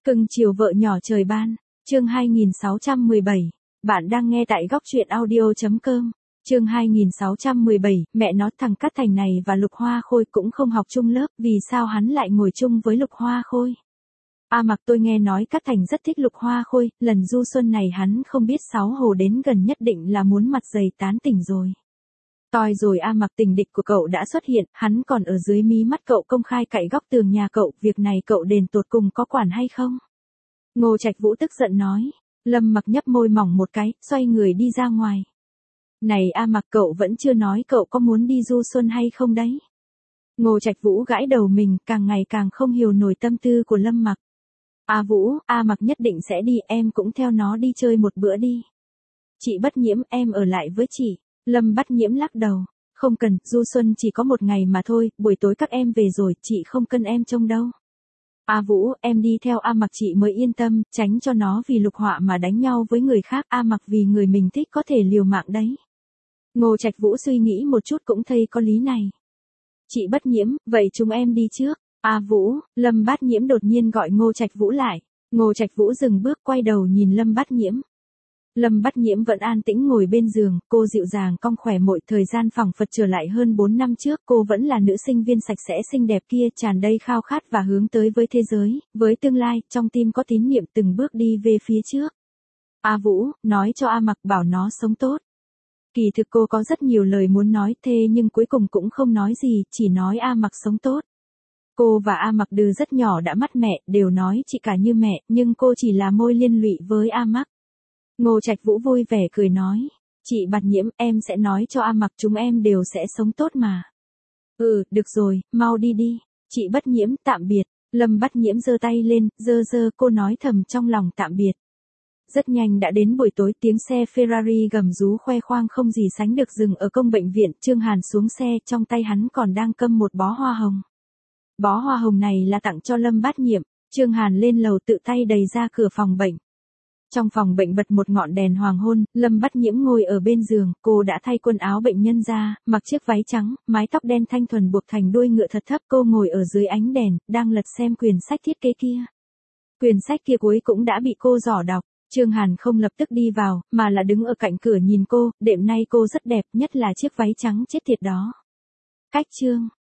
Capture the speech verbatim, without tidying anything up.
Cưng chiều vợ nhỏ trời ban, chương hai nghìn sáu trăm mười bảy. Bạn đang nghe tại góc truyện audio chấm com. Chương hai nghìn sáu trăm mười bảy, mẹ nó thằng Cát Thành này và Lục Hoa Khôi cũng không học chung lớp, vì sao hắn lại ngồi chung với Lục Hoa Khôi? A Mặc, tôi nghe nói Cát Thành rất thích Lục Hoa Khôi, lần du xuân này hắn không biết xấu hổ đến gần nhất định là muốn mặt dày tán tỉnh rồi. Toi rồi A Mặc, tình địch của cậu đã xuất hiện, hắn còn ở dưới mí mắt cậu công khai cậy góc tường nhà cậu, việc này cậu đền tột cùng có quản hay không? Ngô Trạch Vũ tức giận nói. Lâm Mặc nhấp môi mỏng một cái, xoay người đi ra ngoài. Này A Mặc, cậu vẫn chưa nói cậu có muốn đi du xuân hay không đấy? Ngô Trạch Vũ gãi đầu mình, càng ngày càng không hiểu nổi tâm tư của Lâm Mặc. A Vũ, A Mặc nhất định sẽ đi, em cũng theo nó đi chơi một bữa đi. Chị Bất Nhiễm, em ở lại với chị. Lâm Bát Nhiễm lắc đầu. Không cần, du xuân chỉ có một ngày mà thôi, buổi tối các em về rồi, chị không cần em trông đâu. A Vũ, em đi theo A Mặc chị mới yên tâm, tránh cho nó vì Lục Họa mà đánh nhau với người khác, A Mặc vì người mình thích có thể liều mạng đấy. Ngô Trạch Vũ suy nghĩ một chút cũng thấy có lý này. Chị Bất Nhiễm, vậy chúng em đi trước. A Vũ, Lâm Bát Nhiễm đột nhiên gọi Ngô Trạch Vũ lại. Ngô Trạch Vũ dừng bước quay đầu nhìn Lâm Bát Nhiễm. Lâm Bát Nhiễm vẫn an tĩnh ngồi bên giường, cô dịu dàng cong khỏe mội, thời gian phẳng phật trở lại hơn bốn năm trước, cô vẫn là nữ sinh viên sạch sẽ xinh đẹp kia, tràn đầy khao khát và hướng tới với thế giới, với tương lai, trong tim có tín niệm từng bước đi về phía trước. A Vũ, nói cho A Mặc bảo nó sống tốt. Kỳ thực cô có rất nhiều lời muốn nói thế nhưng cuối cùng cũng không nói gì, chỉ nói A Mặc sống tốt. Cô và A Mặc từ rất nhỏ đã mắt mẹ, đều nói chị cả như mẹ, nhưng cô chỉ là môi liên lụy với A Mặc. Ngô Trạch Vũ vui vẻ cười nói, chị Bát Nhiễm, em sẽ nói cho A Mặc chúng em đều sẽ sống tốt mà. Ừ, được rồi, mau đi đi. Chị Bất Nhiễm, tạm biệt. Lâm Bát Nhiễm giơ tay lên, giơ giơ, cô nói thầm trong lòng tạm biệt. Rất nhanh đã đến buổi tối, tiếng xe Ferrari gầm rú khoe khoang không gì sánh được dừng ở công bệnh viện, Trương Hàn xuống xe, trong tay hắn còn đang cầm một bó hoa hồng. Bó hoa hồng này là tặng cho Lâm Bát Nhiễm. Trương Hàn lên lầu tự tay đầy ra cửa phòng bệnh. Trong phòng bệnh bật một ngọn đèn hoàng hôn, Lâm Bát Nhiễm ngồi ở bên giường, cô đã thay quần áo bệnh nhân ra, mặc chiếc váy trắng, mái tóc đen thanh thuần buộc thành đuôi ngựa thật thấp, cô ngồi ở dưới ánh đèn, đang lật xem quyển sách thiết kế kia. Quyển sách kia cuối cũng đã bị cô dò đọc. Trương Hàn không lập tức đi vào, mà là đứng ở cạnh cửa nhìn cô, đêm nay cô rất đẹp, nhất là chiếc váy trắng chết tiệt đó. Cách chương